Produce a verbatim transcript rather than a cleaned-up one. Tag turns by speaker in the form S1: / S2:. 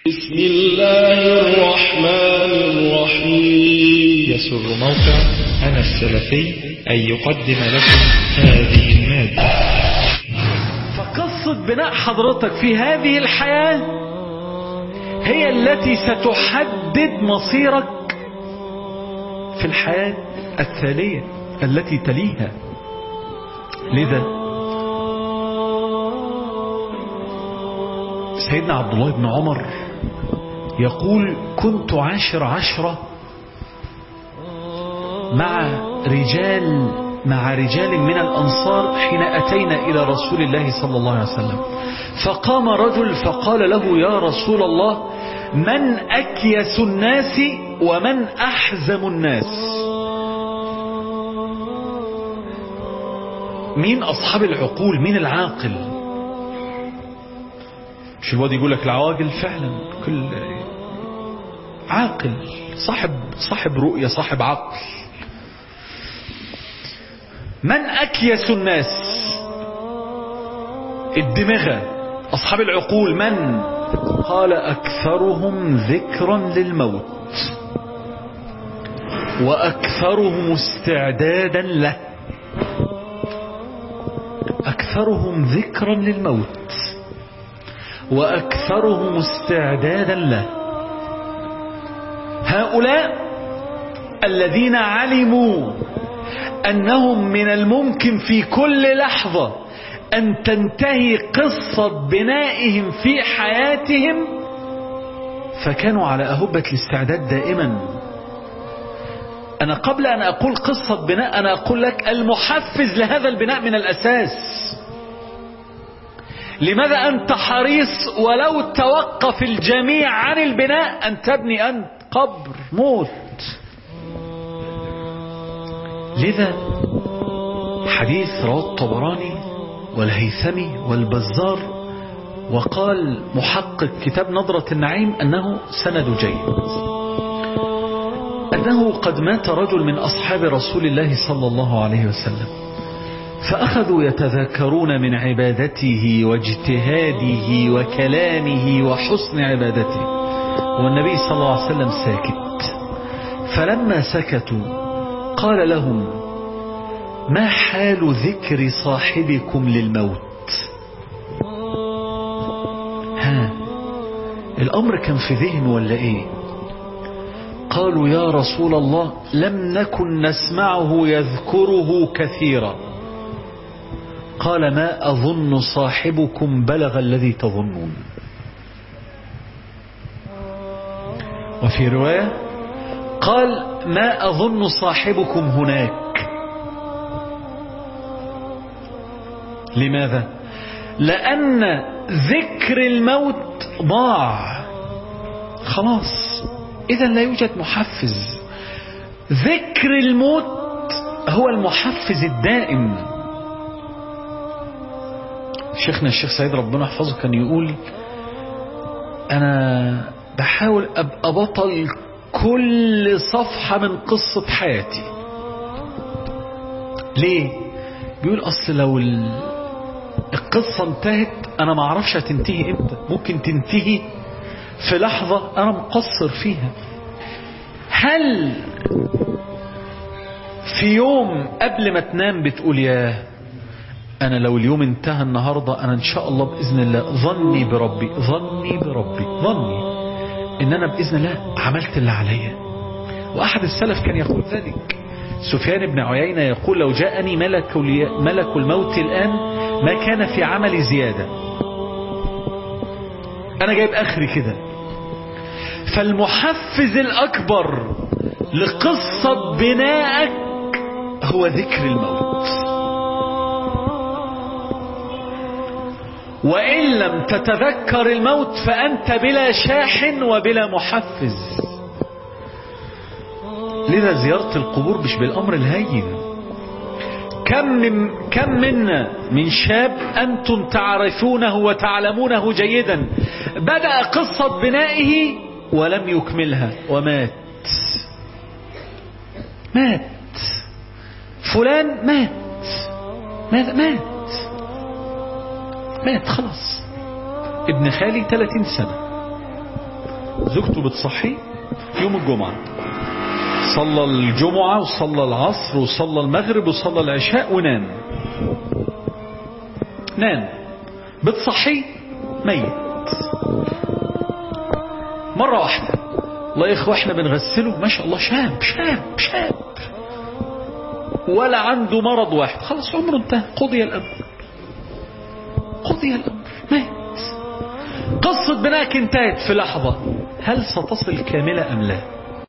S1: بسم الله الرحمن الرحيم.
S2: يسر موقع أنا السلفي أن يقدم لكم هذه المادة.
S3: فقصة بناء حضرتك في هذه الحياة هي التي ستحدد مصيرك في الحياة التالية التي تليها. لذا سيدنا عبد الله بن عمر يقول: كنت عاشر عشرة مع رجال مع رجال من الأنصار حين أتينا إلى رسول الله صلى الله عليه وسلم، فقام رجل فقال له: يا رسول الله، من أكيس الناس ومن أحزم الناس؟ مين أصحاب العقول؟ مين العاقل؟ مش الواد يقول لك العواقل؟ فعلا كل عاقل صاحب صاحب رؤية، صاحب عقل. من أكيس الناس؟ الدماغة، أصحاب العقول. من؟ قال: أكثرهم ذكرا للموت وأكثرهم استعدادا له. أكثرهم ذكرا للموت وأكثرهم استعدادا له. هؤلاء الذين علموا أنهم من الممكن في كل لحظة أن تنتهي قصة بنائهم في حياتهم، فكانوا على أهبة الاستعداد دائما. أنا قبل أن أقول قصة بناء أنا أقول لك المحفز لهذا البناء من الأساس. لماذا أنت حريص ولو توقف الجميع عن البناء أن تبني أنت؟ قبر، موت. لذا حديث رواه الطبراني والهيثمي والبزار، وقال محقق كتاب نظرة النعيم أنه سند جيد، أنه قد مات رجل من أصحاب رسول الله صلى الله عليه وسلم، فأخذوا يتذاكرون من عبادته واجتهاده وكلامه وحسن عبادته، والنبي صلى الله عليه وسلم ساكت. فلما سكتوا قال لهم: ما حال ذكر صاحبكم للموت؟ ها، الأمر كان في ذهن ولا إيه؟ قالوا: يا رسول الله، لم نكن نسمعه يذكره كثيرا. قال: ما أظن صاحبكم بلغ الذي تظنون. وفي رواية قال: ما أظن صاحبكم هناك. لماذا؟ لأن ذكر الموت ضاع خلاص، إذا لا يوجد محفز. ذكر الموت هو المحفز الدائم. شيخنا الشيخ سعيد ربنا يحفظه كان يقول: أنا بحاول أبقى بطل كل صفحة من قصة حياتي. ليه؟ بيقول: أصل لو القصة انتهت أنا ما أعرفش هتنتهي إمتى، ممكن تنتهي في لحظة أنا مقصر فيها. هل في يوم قبل ما تنام بتقول: يا أنا لو اليوم انتهى النهاردة أنا إن شاء الله بإذن الله ظني بربي ظني بربي ظني إن أنا بإذن الله عملت اللي عليا؟ وأحد السلف كان يقول ذلك. سفيان بن عيينة يقول: لو جاءني ملك ملك الموت الآن ما كان في عملي زيادة، أنا جايب آخري كده. فالمحفز الأكبر لقصة بنائك هو ذكر الموت. وإن لم تتذكر الموت فأنت بلا شاحن وبلا محفز. لذا زيارة القبور مش بالأمر الهين. كم من كم منا من شاب أنتم تعرفونه وتعلمونه جيدا بدأ قصة بنائه ولم يكملها ومات. مات فلان، مات ماذا مات مات خلاص. ابن خالي ثلاثين سنة زوجته بتصحي يوم الجمعة، صلى الجمعة وصلى العصر وصلى المغرب وصلى العشاء ونام. نام بتصحي ميت مرة واحدة. الله يا إخوة احنا بنغسله ما شاء الله شاب شاب شاب ولا عنده مرض واحد، خلاص عمره انتهى، قضي الأمر قضي الأمر مات. قصة بناك انتهت في لحظة. هل ستصل كاملة أم لا؟